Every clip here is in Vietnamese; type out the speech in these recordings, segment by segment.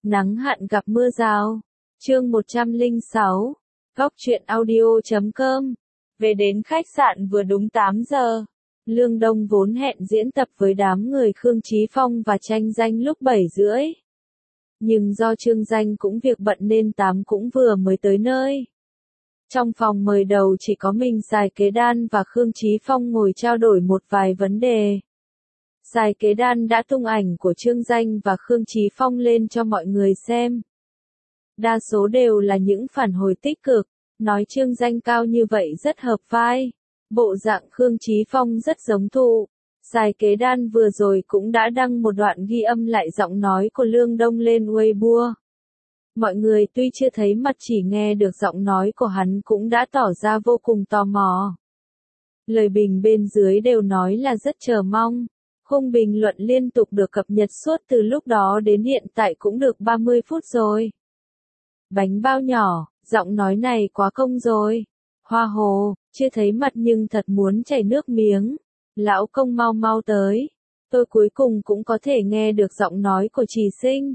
Nắng hạn gặp mưa rào. Chương 106. Góc truyện audio.com. Về đến khách sạn vừa đúng 8 giờ. Lương Đông vốn hẹn diễn tập với đám người Khương Chí Phong và Tranh Danh lúc 7 rưỡi. Nhưng do Trương Danh cũng việc bận nên 8 cũng vừa mới tới nơi. Trong phòng mời đầu chỉ có mình Sài Kế Đan và Khương Chí Phong ngồi trao đổi một vài vấn đề. Sài Kế Đan đã tung ảnh của Trương Danh và Khương Chí Phong lên cho mọi người xem. Đa số đều là những phản hồi tích cực, nói Trương Danh cao như vậy rất hợp vai. Bộ dạng Khương Chí Phong rất giống thụ. Sài Kế Đan vừa rồi cũng đã đăng một đoạn ghi âm lại giọng nói của Lương Đông lên Weibo. Mọi người tuy chưa thấy mặt chỉ nghe được giọng nói của hắn cũng đã tỏ ra vô cùng tò mò. Lời bình bên dưới đều nói là rất chờ mong. Khung bình luận liên tục được cập nhật suốt từ lúc đó đến hiện tại cũng được 30 phút rồi. Bánh bao nhỏ, giọng nói này quá công rồi. Hoa hồ, chưa thấy mặt nhưng thật muốn chảy nước miếng. Lão công mau mau tới. Tôi cuối cùng cũng có thể nghe được giọng nói của Trì Sinh.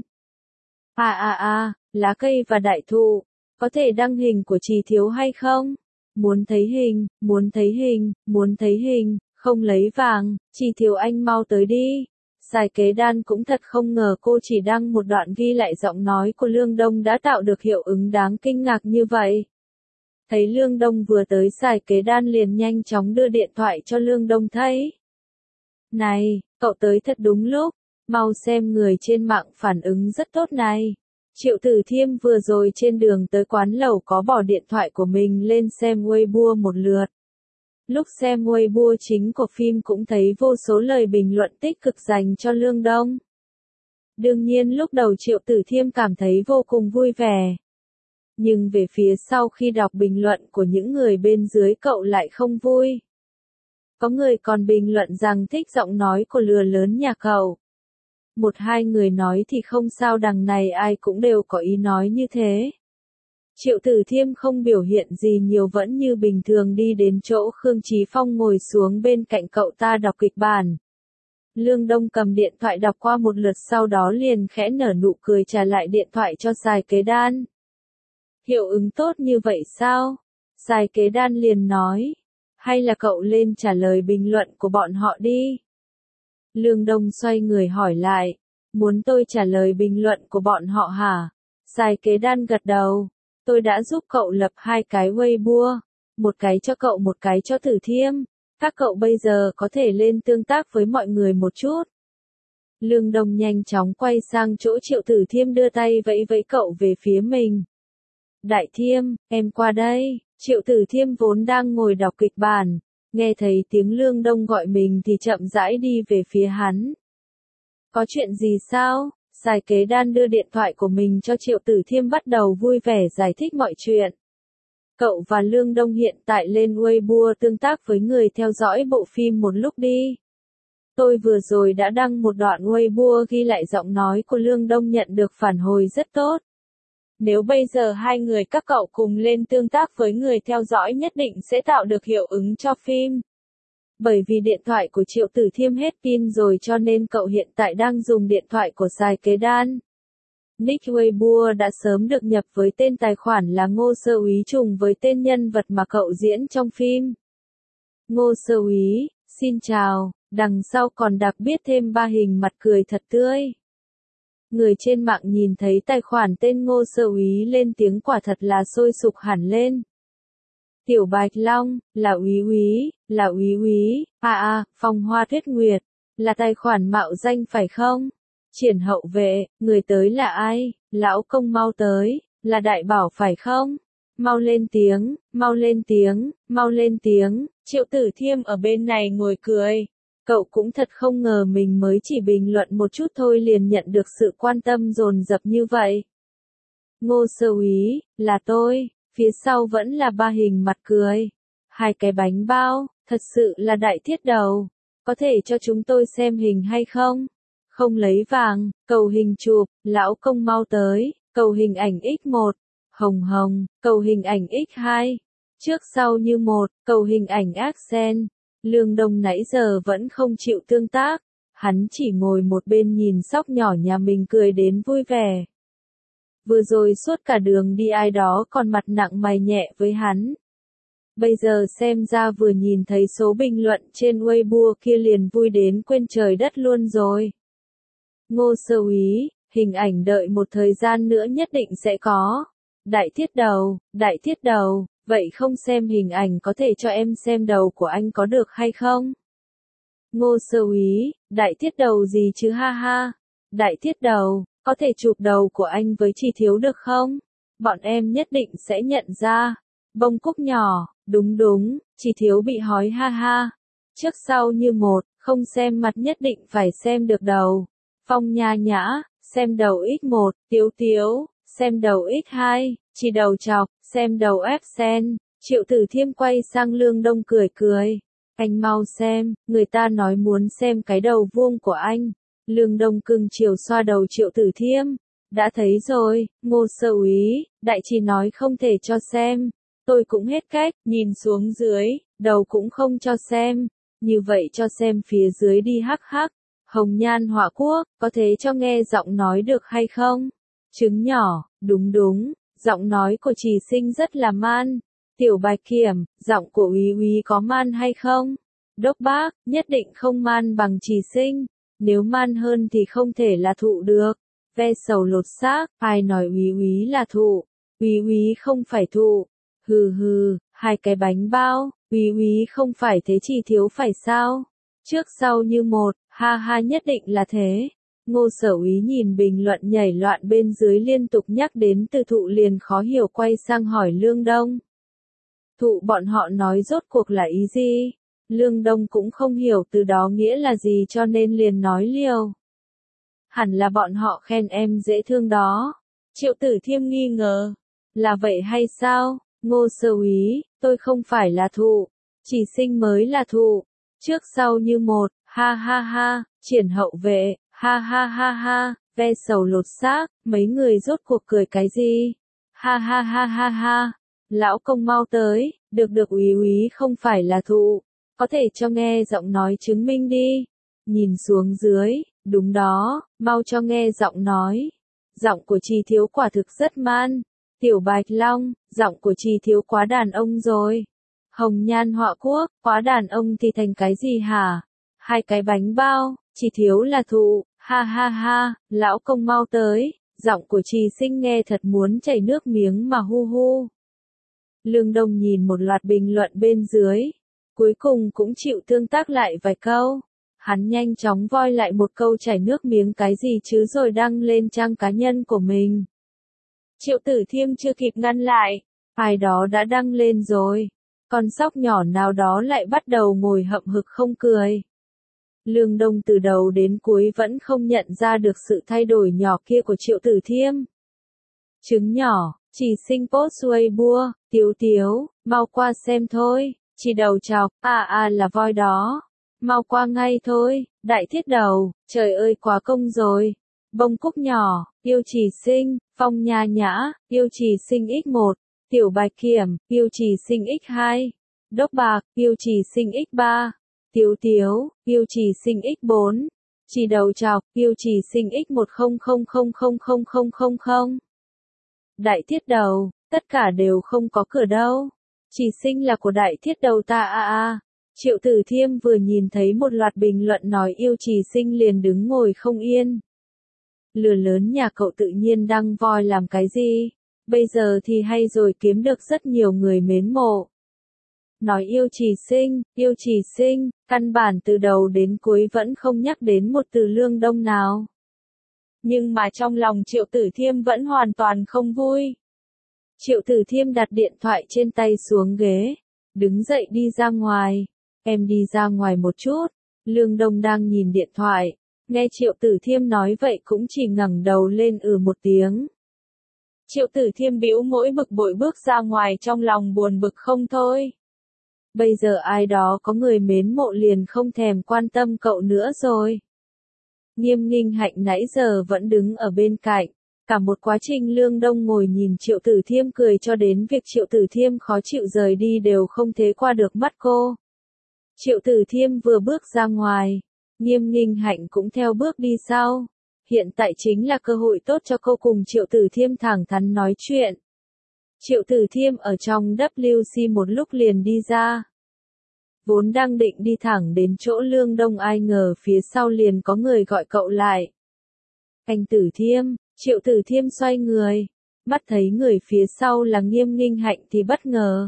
Lá cây và đại thụ. Có thể đăng hình của Trì Thiếu hay không? Muốn thấy hình, muốn thấy hình, muốn thấy hình. Không lấy vàng, Trì Thiếu anh mau tới đi. Sài Kế Đan cũng thật không ngờ cô chỉ đăng một đoạn ghi lại giọng nói của Lương Đông đã tạo được hiệu ứng đáng kinh ngạc như vậy. Thấy Lương Đông vừa tới Sài Kế Đan liền nhanh chóng đưa điện thoại cho Lương Đông thấy. Này, cậu tới thật đúng lúc, mau xem người trên mạng phản ứng rất tốt này. Triệu Tử Thiêm vừa rồi trên đường tới quán lẩu có bỏ điện thoại của mình lên xem Weibo một lượt. Lúc xem Weibo chính của phim cũng thấy vô số lời bình luận tích cực dành cho Lương Đông. Đương nhiên lúc đầu Triệu Tử Thiêm cảm thấy vô cùng vui vẻ. Nhưng về phía sau khi đọc bình luận của những người bên dưới cậu lại không vui. Có người còn bình luận rằng thích giọng nói của lừa lớn nhà cậu. Một hai người nói thì không sao, đằng này ai cũng đều có ý nói như thế. Triệu Tử Thiêm không biểu hiện gì nhiều, vẫn như bình thường đi đến chỗ Khương Chí Phong ngồi xuống bên cạnh cậu ta đọc kịch bản. Lương Đông cầm điện thoại đọc qua một lượt sau đó liền khẽ nở nụ cười trả lại điện thoại cho Sài Kế Đan. Hiệu ứng tốt như vậy sao? Sài Kế Đan liền nói. Hay là cậu lên trả lời bình luận của bọn họ đi? Lương Đông xoay người hỏi lại. Muốn tôi trả lời bình luận của bọn họ hả? Sài Kế Đan gật đầu. Tôi đã giúp cậu lập 2 cái Weibo, một cái cho cậu một cái cho Tử Thiêm. Các cậu bây giờ có thể lên tương tác với mọi người một chút. Lương Đông nhanh chóng quay sang chỗ Triệu Tử Thiêm đưa tay vẫy vẫy cậu về phía mình. Đại Thiêm, em qua đây. Triệu Tử Thiêm vốn đang ngồi đọc kịch bản, nghe thấy tiếng Lương Đông gọi mình thì chậm rãi đi về phía hắn. Có chuyện gì sao? Sài Kế Đan đưa điện thoại của mình cho Triệu Tử Thiêm bắt đầu vui vẻ giải thích mọi chuyện. Cậu và Lương Đông hiện tại lên Weibo tương tác với người theo dõi bộ phim một lúc đi. Tôi vừa rồi đã đăng một đoạn Weibo ghi lại giọng nói của Lương Đông nhận được phản hồi rất tốt. Nếu bây giờ hai người các cậu cùng lên tương tác với người theo dõi nhất định sẽ tạo được hiệu ứng cho phim. Bởi vì điện thoại của Triệu Tử Thiêm hết pin rồi cho nên cậu hiện tại đang dùng điện thoại của Sài Kế Đan. Nick Weibo đã sớm được nhập với tên tài khoản là Ngô Sơ Úy trùng với tên nhân vật mà cậu diễn trong phim. Ngô Sơ Úy, xin chào, đằng sau còn đặc biệt thêm 3 hình mặt cười thật tươi. Người trên mạng nhìn thấy tài khoản tên Ngô Sơ Úy lên tiếng quả thật là sôi sục hẳn lên. Tiểu Bạch Long, là Úy Úy, là Úy Úy, Phong Hoa Tuyết Nguyệt, là tài khoản mạo danh phải không? Triển Hậu Vệ, người tới là ai? Lão công mau tới, là Đại Bảo phải không? Mau lên tiếng, mau lên tiếng, mau lên tiếng. Triệu Tử Thiêm ở bên này ngồi cười. Cậu cũng thật không ngờ mình mới chỉ bình luận một chút thôi liền nhận được sự quan tâm dồn dập như vậy. Ngô Sơ Úy, là tôi, phía sau vẫn là 3 hình mặt cười. 2 cái bánh bao, thật sự là đại thiết đầu. Có thể cho chúng tôi xem hình hay không? Không lấy vàng, cầu hình chụp, lão công mau tới, cầu hình ảnh x1, hồng hồng, cầu hình ảnh x2, trước sau như một, cầu hình ảnh accent. Lương Đông nãy giờ vẫn không chịu tương tác, hắn chỉ ngồi một bên nhìn sóc nhỏ nhà mình cười đến vui vẻ. Vừa rồi suốt cả đường đi ai đó còn mặt nặng mày nhẹ với hắn. Bây giờ xem ra vừa nhìn thấy số bình luận trên Weibo kia liền vui đến quên trời đất luôn rồi. Ngô sơ úy, hình ảnh đợi một thời gian nữa nhất định sẽ có. Đại thiết đầu, vậy không xem hình ảnh có thể cho em xem đầu của anh có được hay không? Ngô sơ úy, đại thiết đầu gì chứ ha ha. Đại thiết đầu, có thể chụp đầu của anh với Trì Thiếu được không? Bọn em nhất định sẽ nhận ra. Bông cúc nhỏ, đúng, Trì Thiếu bị hói ha ha. Trước sau như một, không xem mặt nhất định phải xem được đầu. Phong Nha Nhã, xem đầu x1, Tiếu, xem đầu x2, Chỉ Đầu Chọc, xem đầu ép sen. Triệu Tử Thiêm quay sang Lương Đông cười. Anh mau xem, người ta nói muốn xem cái đầu vuông của anh. Lương Đông cưng chiều xoa đầu Triệu Tử Thiêm. Đã thấy rồi, Ngô sơ úy, đại chỉ nói không thể cho xem. Tôi cũng hết cách, nhìn xuống dưới, đầu cũng không cho xem. Như vậy cho xem phía dưới đi hắc hắc. Hồng Nhan Họa Quốc, có thể cho nghe giọng nói được hay không? Trứng nhỏ, đúng, giọng nói của Trì Sinh rất là man. Tiểu Bạch Kiểm, giọng của úy có man hay không? Đốc Bác, nhất định không man bằng Trì Sinh. Nếu man hơn thì không thể là thụ được. Ve sầu lột xác, ai nói úy là thụ? Úy không phải thụ. Hừ, hai cái bánh bao, úy không phải thế Trì Thiếu phải sao? Trước sau như một, ha ha nhất định là thế. Ngô sở úy nhìn bình luận nhảy loạn bên dưới liên tục nhắc đến từ thụ liền khó hiểu quay sang hỏi Lương Đông. Thụ bọn họ nói rốt cuộc là ý gì? Lương Đông cũng không hiểu từ đó nghĩa là gì cho nên liền nói liều. Hẳn là bọn họ khen em dễ thương đó. Triệu Tử Thiêm nghi ngờ. Là vậy hay sao? Ngô sơ úy, tôi không phải là thụ. Chỉ Sinh mới là thụ. Trước sau như một, ha ha, Triển Hậu Vệ, ha ha, ve sầu lột xác, mấy người rốt cuộc cười cái gì? Ha ha, lão công mau tới, được úy không phải là thụ, có thể cho nghe giọng nói chứng minh đi. Nhìn xuống dưới, đúng đó, mau cho nghe giọng nói. Giọng của Trì Thiếu quả thực rất man. Tiểu Bạch Long, giọng của Trì Thiếu quá đàn ông rồi. Hồng Nhan Họa Quốc, quá đàn ông thì thành cái gì hả? Hai cái bánh bao, Trì Thiếu là thụ, ha ha, lão công mau tới, giọng của Trì Sinh nghe thật muốn chảy nước miếng mà hu. Lương Đông nhìn một loạt bình luận bên dưới, cuối cùng cũng chịu tương tác lại vài câu. Hắn nhanh chóng voi lại một câu chảy nước miếng cái gì chứ rồi đăng lên trang cá nhân của mình. Triệu Tử Thiêm chưa kịp ngăn lại, ai đó đã đăng lên rồi. Con sóc nhỏ nào đó lại bắt đầu ngồi hậm hực không cười. Lương Đông từ đầu đến cuối vẫn không nhận ra được sự thay đổi nhỏ kia của Triệu Tử Thiêm. Trứng nhỏ, Chỉ Sinh post Weibo, Tiếu, mau qua xem thôi, Chỉ Đầu Chọc, là voi đó. Mau qua ngay thôi, đại thiết đầu, trời ơi quá công rồi. Bông cúc nhỏ, yêu Trì Sinh, Phong Nha Nhã, yêu Trì Sinh x1, Tiểu Bạch Kiểm, yêu Trì Sinh x2, Đốc Bạc, yêu Trì Sinh x3, Tiếu, yêu Trì Sinh x4, Chỉ Đầu Chọc, yêu Trì Sinh x10000000. Đại thiết đầu, tất cả đều không có cửa đâu. Trì Sinh là của đại thiết đầu ta Triệu Tử Thiêm vừa nhìn thấy một loạt bình luận nói yêu Trì Sinh liền đứng ngồi không yên. Lừa lớn nhà cậu tự nhiên đăng voi làm cái gì? Bây giờ thì hay rồi, kiếm được rất nhiều người mến mộ. Nói yêu Trì Sinh, căn bản từ đầu đến cuối vẫn không nhắc đến một từ Lương Đông nào. Nhưng mà trong lòng Triệu Tử Thiêm vẫn hoàn toàn không vui. Triệu Tử Thiêm đặt điện thoại trên tay xuống ghế, đứng dậy đi ra ngoài. Em đi ra ngoài một chút. Lương Đông đang nhìn điện thoại, nghe Triệu Tử Thiêm nói vậy cũng chỉ ngẩng đầu lên một tiếng. Triệu Tử Thiêm bĩu môi bực bội bước ra ngoài, trong lòng buồn bực không thôi. Bây giờ ai đó có người mến mộ liền không thèm quan tâm cậu nữa rồi. Nghiêm Nghinh Hạnh nãy giờ vẫn đứng ở bên cạnh. Cả một quá trình Lương Đông ngồi nhìn Triệu Tử Thiêm cười cho đến việc Triệu Tử Thiêm khó chịu rời đi đều không thế qua được mắt cô. Triệu Tử Thiêm vừa bước ra ngoài, Nghiêm Nghinh Hạnh cũng theo bước đi sau. Hiện tại chính là cơ hội tốt cho cô cùng Triệu Tử Thiêm thẳng thắn nói chuyện. Triệu Tử Thiêm ở trong WC một lúc liền đi ra. Vốn đang định đi thẳng đến chỗ Lương Đông, ai ngờ phía sau liền có người gọi cậu lại. Anh Tử Thiêm. Triệu Tử Thiêm xoay người, mắt thấy người phía sau là Nghiêm Nghinh Hạnh thì bất ngờ.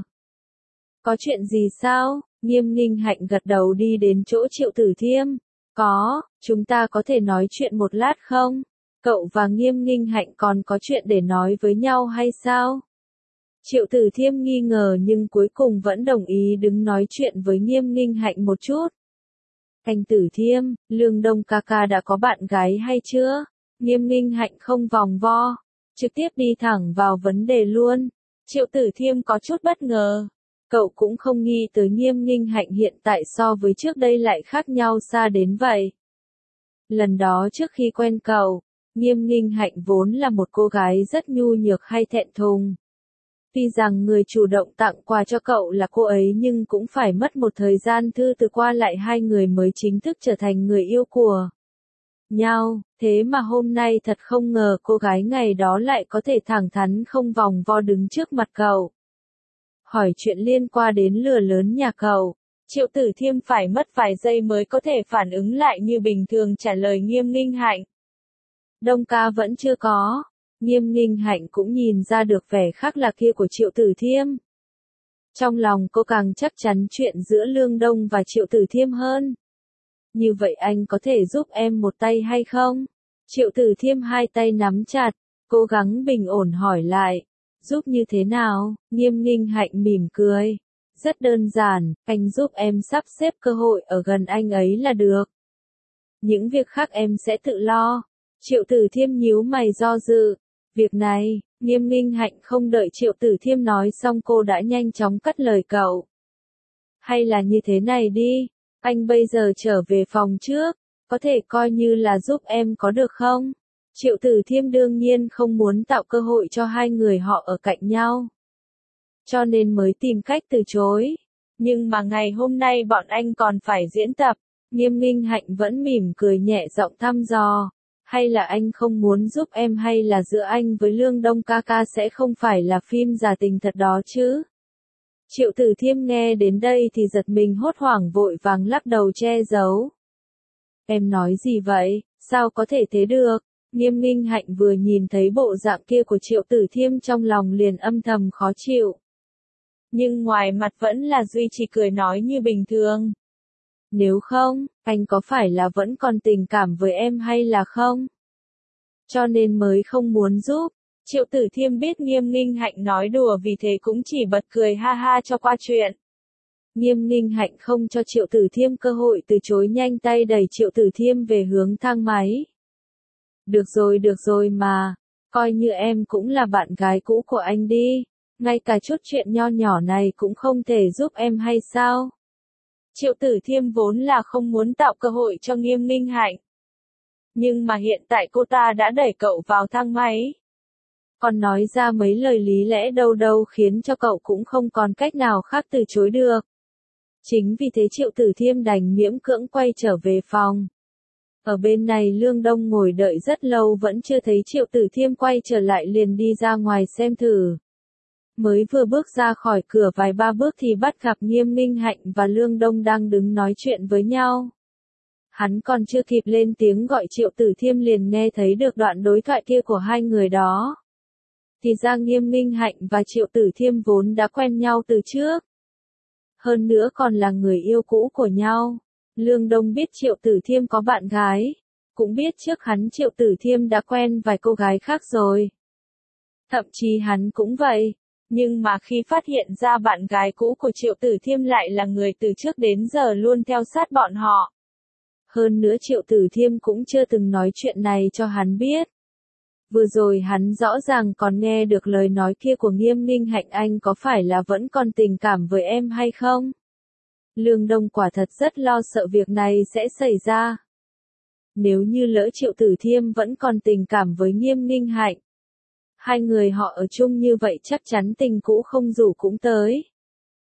Có chuyện gì sao? Nghiêm Nghinh Hạnh gật đầu đi đến chỗ Triệu Tử Thiêm. Có, chúng ta có thể nói chuyện một lát không? Cậu và Nghiêm Nghinh Hạnh còn có chuyện để nói với nhau hay sao? Triệu Tử Thiêm nghi ngờ nhưng cuối cùng vẫn đồng ý đứng nói chuyện với Nghiêm Nghinh Hạnh một chút. Anh Tử Thiêm, Lương Đông ca ca đã có bạn gái hay chưa? Nghiêm Nghinh Hạnh không vòng vo, trực tiếp đi thẳng vào vấn đề luôn. Triệu Tử Thiêm có chút bất ngờ. Cậu cũng không nghĩ tới Nghiêm Nghinh Hạnh hiện tại so với trước đây lại khác nhau xa đến vậy. Lần đó trước khi quen cậu, Nghiêm Nghinh Hạnh vốn là một cô gái rất nhu nhược hay thẹn thùng. Tuy rằng người chủ động tặng quà cho cậu là cô ấy nhưng cũng phải mất một thời gian thư từ qua lại hai người mới chính thức trở thành người yêu của nhau. Thế mà hôm nay thật không ngờ cô gái ngày đó lại có thể thẳng thắn không vòng vo đứng trước mặt cậu. Hỏi chuyện liên quan đến lửa lớn nhà cậu. Triệu Tử Thiêm phải mất vài giây mới có thể phản ứng lại như bình thường trả lời Nghiêm Nghinh Hạnh. Đông ca vẫn chưa có. Nghiêm Nghinh Hạnh cũng nhìn ra được vẻ khác lạ kia của Triệu Tử Thiêm. Trong lòng cô càng chắc chắn chuyện giữa Lương Đông và Triệu Tử Thiêm hơn. Như vậy anh có thể giúp em một tay hay không? Triệu Tử Thiêm hai tay nắm chặt, cố gắng bình ổn hỏi lại. Giúp như thế nào? Nghiêm Nghinh Hạnh mỉm cười. Rất đơn giản, anh giúp em sắp xếp cơ hội ở gần anh ấy là được. Những việc khác em sẽ tự lo. Triệu Tử Thiêm nhíu mày do dự. Việc này, Nghiêm Nghinh Hạnh không đợi Triệu Tử Thiêm nói xong cô đã nhanh chóng cắt lời cậu. Hay là như thế này đi, anh bây giờ trở về phòng trước, có thể coi như là giúp em có được không? Triệu Tử Thiêm đương nhiên không muốn tạo cơ hội cho hai người họ ở cạnh nhau. Cho nên mới tìm cách từ chối. Nhưng mà ngày hôm nay bọn anh còn phải diễn tập. Nghiêm Nghinh Hạnh vẫn mỉm cười nhẹ giọng thăm dò. Hay là anh không muốn giúp em, hay là giữa anh với Lương Đông ca ca sẽ không phải là phim giả tình thật đó chứ? Triệu Tử Thiêm nghe đến đây thì giật mình hốt hoảng vội vàng lắc đầu che giấu. Em nói gì vậy, sao có thể thế được? Nghiêm Nghinh Hạnh vừa nhìn thấy bộ dạng kia của Triệu Tử Thiêm trong lòng liền âm thầm khó chịu. Nhưng ngoài mặt vẫn là duy trì cười nói như bình thường. Nếu không, anh có phải là vẫn còn tình cảm với em hay là không? Cho nên mới không muốn giúp. Triệu Tử Thiêm biết Nghiêm Nghinh Hạnh nói đùa vì thế cũng chỉ bật cười ha ha cho qua chuyện. Nghiêm Nghinh Hạnh không cho Triệu Tử Thiêm cơ hội từ chối, nhanh tay đẩy Triệu Tử Thiêm về hướng thang máy. Được rồi mà, coi như em cũng là bạn gái cũ của anh đi, ngay cả chút chuyện nho nhỏ này cũng không thể giúp em hay sao? Triệu Tử Thiêm vốn là không muốn tạo cơ hội cho Nghiêm Nghinh Hạnh. Nhưng mà hiện tại cô ta đã đẩy cậu vào thang máy. Còn nói ra mấy lời lý lẽ đâu khiến cho cậu cũng không còn cách nào khác từ chối được. Chính vì thế Triệu Tử Thiêm đành miễn cưỡng quay trở về phòng. Ở bên này Lương Đông ngồi đợi rất lâu vẫn chưa thấy Triệu Tử Thiêm quay trở lại, liền đi ra ngoài xem thử. Mới vừa bước ra khỏi cửa vài ba bước thì bắt gặp Nghiêm Nghinh Hạnh và Lương Đông đang đứng nói chuyện với nhau. Hắn còn chưa kịp lên tiếng gọi Triệu Tử Thiêm liền nghe thấy được đoạn đối thoại kia của hai người đó. Thì ra Nghiêm Nghinh Hạnh và Triệu Tử Thiêm vốn đã quen nhau từ trước. Hơn nữa còn là người yêu cũ của nhau. Lương Đông biết Triệu Tử Thiêm có bạn gái. Cũng biết trước hắn Triệu Tử Thiêm đã quen vài cô gái khác rồi. Thậm chí hắn cũng vậy. Nhưng mà khi phát hiện ra bạn gái cũ của Triệu Tử Thiêm lại là người từ trước đến giờ luôn theo sát bọn họ. Hơn nữa Triệu Tử Thiêm cũng chưa từng nói chuyện này cho hắn biết. Vừa rồi hắn rõ ràng còn nghe được lời nói kia của Nghiêm Nghinh Hạnh, anh có phải là vẫn còn tình cảm với em hay không? Lương Đông quả thật rất lo sợ việc này sẽ xảy ra. Nếu như lỡ Triệu Tử Thiêm vẫn còn tình cảm với Nghiêm Nghinh Hạnh, hai người họ ở chung như vậy chắc chắn tình cũ không rủ cũng tới.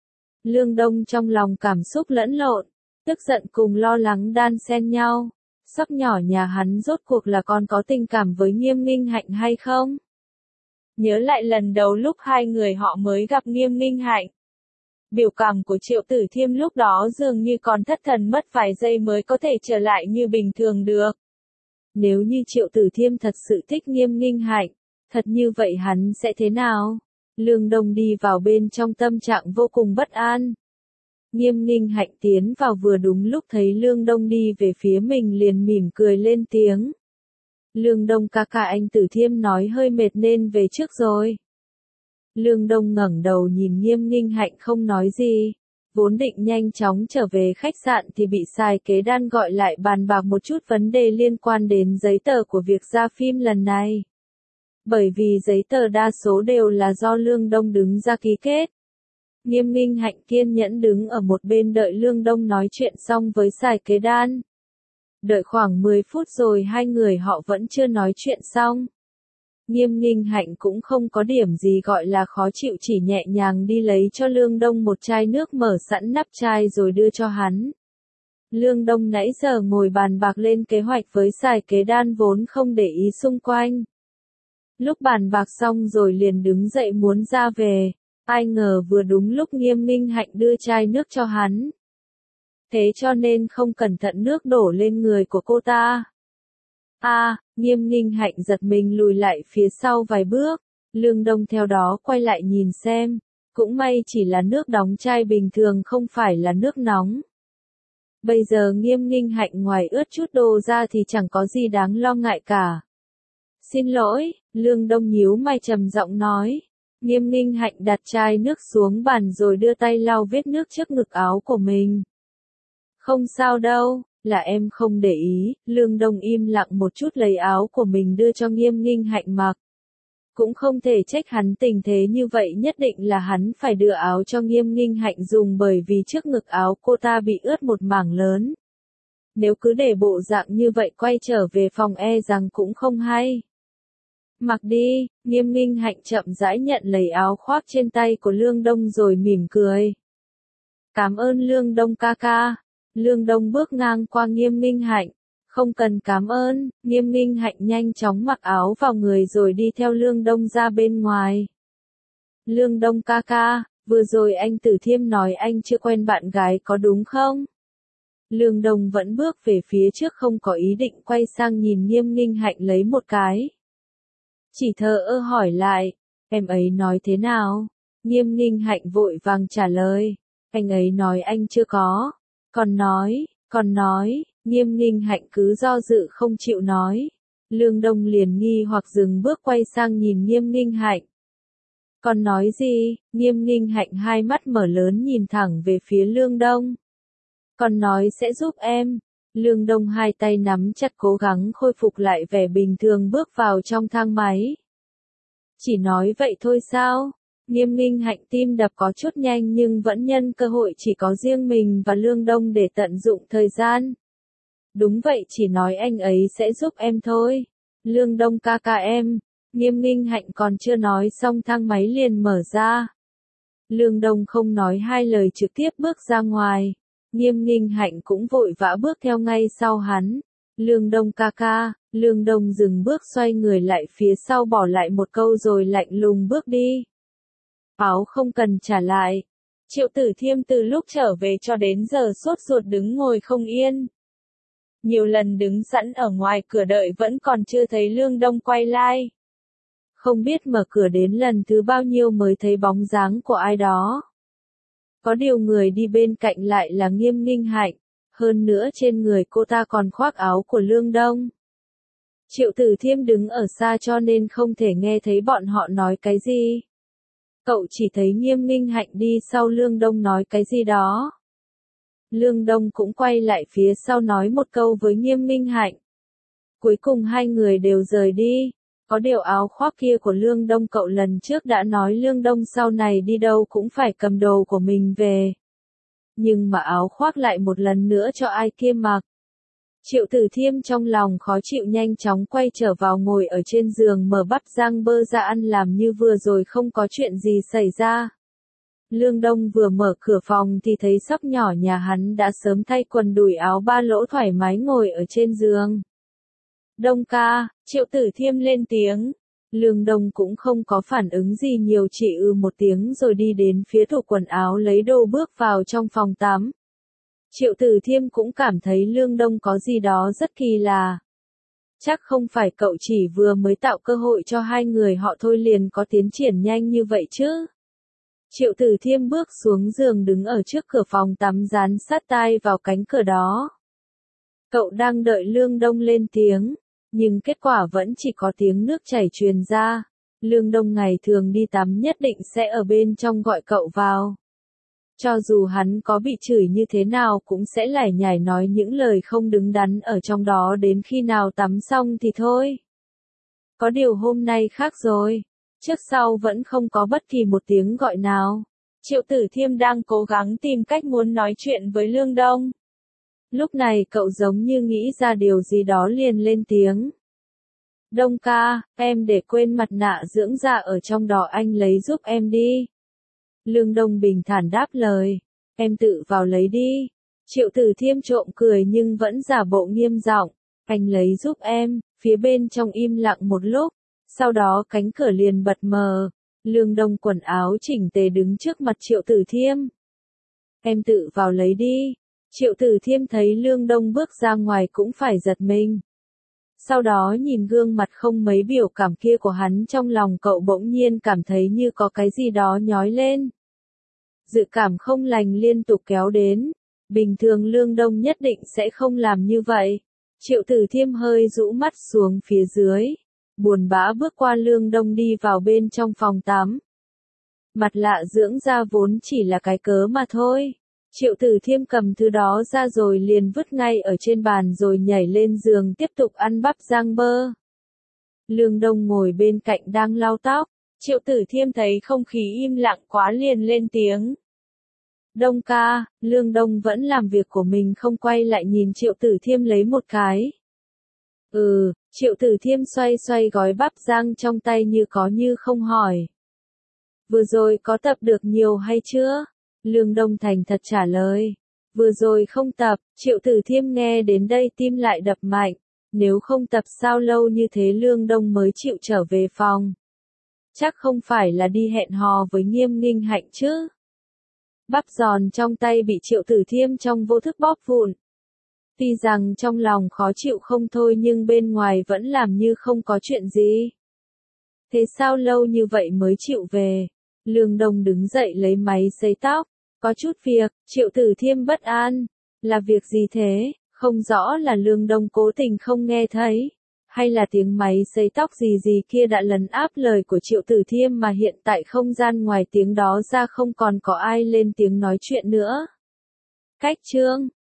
Lương Đông trong lòng cảm xúc lẫn lộn, tức giận cùng lo lắng đan xen nhau. sắc nhỏ nhà hắn rốt cuộc là còn có tình cảm với Nghiêm Nghinh Hạnh hay không? Nhớ lại lần đầu lúc hai người họ mới gặp Nghiêm Nghinh Hạnh. Biểu cảm của Triệu Tử Thiêm lúc đó dường như còn thất thần mất vài giây mới có thể trở lại như bình thường được. Nếu như Triệu Tử Thiêm thật sự thích Nghiêm Nghinh Hạnh, thật như vậy hắn sẽ thế nào? Lương Đông đi vào bên trong tâm trạng vô cùng bất an. Nghiêm Nghinh Hạnh tiến vào vừa đúng lúc thấy Lương Đông đi về phía mình liền mỉm cười lên tiếng. Lương Đông ca ca, anh Tử Thiêm nói hơi mệt nên về trước rồi. Lương Đông ngẩng đầu nhìn Nghiêm Nghinh Hạnh không nói gì. Vốn định nhanh chóng trở về khách sạn thì bị Sài Kế Đan gọi lại bàn bạc một chút vấn đề liên quan đến giấy tờ của việc ra phim lần này. Bởi vì giấy tờ đa số đều là do Lương Đông đứng ra ký kết. Nghiêm Nghinh Hạnh kiên nhẫn đứng ở một bên đợi Lương Đông nói chuyện xong với Sài Kế Đan. Đợi khoảng 10 phút rồi hai người họ vẫn chưa nói chuyện xong. Nghiêm Nghinh Hạnh cũng không có điểm gì gọi là khó chịu, chỉ nhẹ nhàng đi lấy cho Lương Đông một chai nước mở sẵn nắp chai rồi đưa cho hắn. Lương Đông nãy giờ ngồi bàn bạc lên kế hoạch với Sài Kế Đan vốn không để ý xung quanh. Lúc bàn bạc xong rồi liền đứng dậy muốn ra về, ai ngờ vừa đúng lúc Nghiêm Nghinh Hạnh đưa chai nước cho hắn. Thế cho nên không cẩn thận nước đổ lên người của cô ta. Nghiêm Nghinh Hạnh giật mình lùi lại phía sau vài bước, Lương Đông theo đó quay lại nhìn xem, cũng may chỉ là nước đóng chai bình thường không phải là nước nóng. Bây giờ Nghiêm Nghinh Hạnh ngoài ướt chút đồ ra thì chẳng có gì đáng lo ngại cả. Xin lỗi, Lương Đông nhíu mày trầm giọng nói. Nghiêm Nghinh Hạnh đặt chai nước xuống bàn rồi đưa tay lau vết nước trước ngực áo của mình. Không sao đâu, là em không để ý. Lương Đông im lặng một chút lấy áo của mình đưa cho Nghiêm Nghinh Hạnh mặc. Cũng không thể trách hắn tình thế như vậy, nhất định là hắn phải đưa áo cho Nghiêm Nghinh Hạnh dùng bởi vì trước ngực áo cô ta bị ướt một mảng lớn. Nếu cứ để bộ dạng như vậy quay trở về phòng e rằng cũng không hay. Mặc đi, Nghiêm Nghinh Hạnh chậm rãi nhận lấy áo khoác trên tay của Lương Đông rồi mỉm cười. Cảm ơn Lương Đông ca ca. Lương Đông bước ngang qua Nghiêm Nghinh Hạnh. Không cần cảm ơn, Nghiêm Nghinh Hạnh nhanh chóng mặc áo vào người rồi đi theo Lương Đông ra bên ngoài. Lương Đông ca ca, vừa rồi anh Tử Thiêm nói anh chưa quen bạn gái có đúng không? Lương Đông vẫn bước về phía trước không có ý định quay sang nhìn Nghiêm Nghinh Hạnh lấy một cái. Chỉ thờ ơ hỏi lại, em ấy nói thế nào? Nghiêm Nghinh Hạnh vội vàng trả lời, anh ấy nói anh chưa có. Còn nói, Nghiêm Nghinh Hạnh cứ do dự không chịu nói. Lương Đông liền nghi hoặc dừng bước quay sang nhìn Nghiêm Nghinh Hạnh. Còn nói gì? Nghiêm Nghinh Hạnh hai mắt mở lớn nhìn thẳng về phía Lương Đông. Còn nói sẽ giúp em. Lương Đông hai tay nắm chặt cố gắng khôi phục lại vẻ bình thường bước vào trong thang máy. Chỉ nói vậy thôi sao? Nghiêm Nghinh Hạnh tim đập có chút nhanh nhưng vẫn nhân cơ hội chỉ có riêng mình và Lương Đông để tận dụng thời gian. Đúng vậy, chỉ nói anh ấy sẽ giúp em thôi. Lương Đông ca ca em. Nghiêm Nghinh Hạnh còn chưa nói xong thang máy liền mở ra. Lương Đông không nói hai lời trực tiếp bước ra ngoài. Nghiêm Nghinh Hạnh cũng vội vã bước theo ngay sau hắn. Lương Đông ca ca. Lương Đông dừng bước xoay người lại phía sau bỏ lại một câu rồi lạnh lùng bước đi. Áo không cần trả lại. Triệu Tử Thiêm từ lúc trở về cho đến giờ sốt ruột đứng ngồi không yên. Nhiều lần đứng sẵn ở ngoài cửa đợi vẫn còn chưa thấy Lương Đông quay lại. Không biết mở cửa đến lần thứ bao nhiêu mới thấy bóng dáng của ai đó. Có điều người đi bên cạnh lại là Nghiêm Nghinh Hạnh, hơn nữa trên người cô ta còn khoác áo của Lương Đông. Triệu Tử Thiêm đứng ở xa cho nên không thể nghe thấy bọn họ nói cái gì. Cậu chỉ thấy Nghiêm Nghinh Hạnh đi sau Lương Đông nói cái gì đó. Lương Đông cũng quay lại phía sau nói một câu với Nghiêm Nghinh Hạnh. Cuối cùng hai người đều rời đi. Có điều áo khoác kia của Lương Đông cậu lần trước đã nói Lương Đông sau này đi đâu cũng phải cầm đồ của mình về. Nhưng mà áo khoác lại một lần nữa cho ai kia mặc. Triệu Tử Thiêm trong lòng khó chịu nhanh chóng quay trở vào ngồi ở trên giường mở bắp rang bơ ra ăn làm như vừa rồi không có chuyện gì xảy ra. Lương Đông vừa mở cửa phòng thì thấy sóc nhỏ nhà hắn đã sớm thay quần đùi áo ba lỗ thoải mái ngồi ở trên giường. Đông ca, Triệu Tử Thiêm lên tiếng. Lương Đông cũng không có phản ứng gì nhiều, chỉ một tiếng rồi đi đến phía tủ quần áo lấy đồ bước vào trong phòng tắm. Triệu Tử Thiêm cũng cảm thấy Lương Đông có gì đó rất kỳ lạ. Chắc không phải cậu chỉ vừa mới tạo cơ hội cho hai người họ thôi liền có tiến triển nhanh như vậy chứ. Triệu Tử Thiêm bước xuống giường đứng ở trước cửa phòng tắm dán sát tai vào cánh cửa đó. Cậu đang đợi Lương Đông lên tiếng, nhưng kết quả vẫn chỉ có tiếng nước chảy truyền ra. Lương Đông ngày thường đi tắm nhất định sẽ ở bên trong gọi cậu vào. Cho dù hắn có bị chửi như thế nào cũng sẽ lải nhải nói những lời không đứng đắn ở trong đó đến khi nào tắm xong thì thôi. Có điều hôm nay khác rồi. Trước sau vẫn không có bất kỳ một tiếng gọi nào. Triệu Tử Thiêm đang cố gắng tìm cách muốn nói chuyện với Lương Đông. Lúc này cậu giống như nghĩ ra điều gì đó liền lên tiếng. Đông ca, em để quên mặt nạ dưỡng da ở trong đó, anh lấy giúp em đi. Lương Đông bình thản đáp lời. Em tự vào lấy đi. Triệu Tử Thiêm trộm cười nhưng vẫn giả bộ nghiêm giọng. Anh lấy giúp em. Phía bên trong im lặng một lúc. Sau đó cánh cửa liền bật mở. Lương Đông quần áo chỉnh tề đứng trước mặt Triệu Tử Thiêm. Em tự vào lấy đi. Triệu Tử Thiêm thấy Lương Đông bước ra ngoài cũng phải giật mình. Sau đó nhìn gương mặt không mấy biểu cảm kia của hắn, trong lòng cậu bỗng nhiên cảm thấy như có cái gì đó nhói lên. Dự cảm không lành liên tục kéo đến. Bình thường Lương Đông nhất định sẽ không làm như vậy. Triệu Tử Thiêm hơi rũ mắt xuống phía dưới. Buồn bã bước qua Lương Đông đi vào bên trong phòng tắm. Mặt lạ dưỡng da vốn chỉ là cái cớ mà thôi. Triệu Tử Thiêm cầm thứ đó ra rồi liền vứt ngay ở trên bàn rồi nhảy lên giường tiếp tục ăn bắp rang bơ. Lương Đông ngồi bên cạnh đang lau tóc. Triệu Tử Thiêm thấy không khí im lặng quá liền lên tiếng. Đông ca, Lương Đông vẫn làm việc của mình không quay lại nhìn Triệu Tử Thiêm lấy một cái. Triệu Tử Thiêm xoay xoay gói bắp rang trong tay như có như không hỏi. Vừa rồi có tập được nhiều hay chưa? Lương Đông thành thật trả lời. Vừa rồi không tập. Triệu Tử Thiêm nghe đến đây tim lại đập mạnh. Nếu không tập sao lâu như thế Lương Đông mới chịu trở về phòng. Chắc không phải là đi hẹn hò với Nghiêm Nghinh Hạnh chứ. Bắp giòn trong tay bị Triệu Tử Thiêm trong vô thức bóp vụn. Tuy rằng trong lòng khó chịu không thôi nhưng bên ngoài vẫn làm như không có chuyện gì. Thế sao lâu như vậy mới chịu về? Lương Đông đứng dậy lấy máy sấy tóc. Có chút việc. Triệu Tử Thiêm bất an. Là việc gì thế? Không rõ là Lương Đông cố tình không nghe thấy. Hay là tiếng máy sấy tóc gì gì kia đã lấn áp lời của Triệu Tử Thiêm mà hiện tại không gian ngoài tiếng đó ra không còn có ai lên tiếng nói chuyện nữa. Cách chương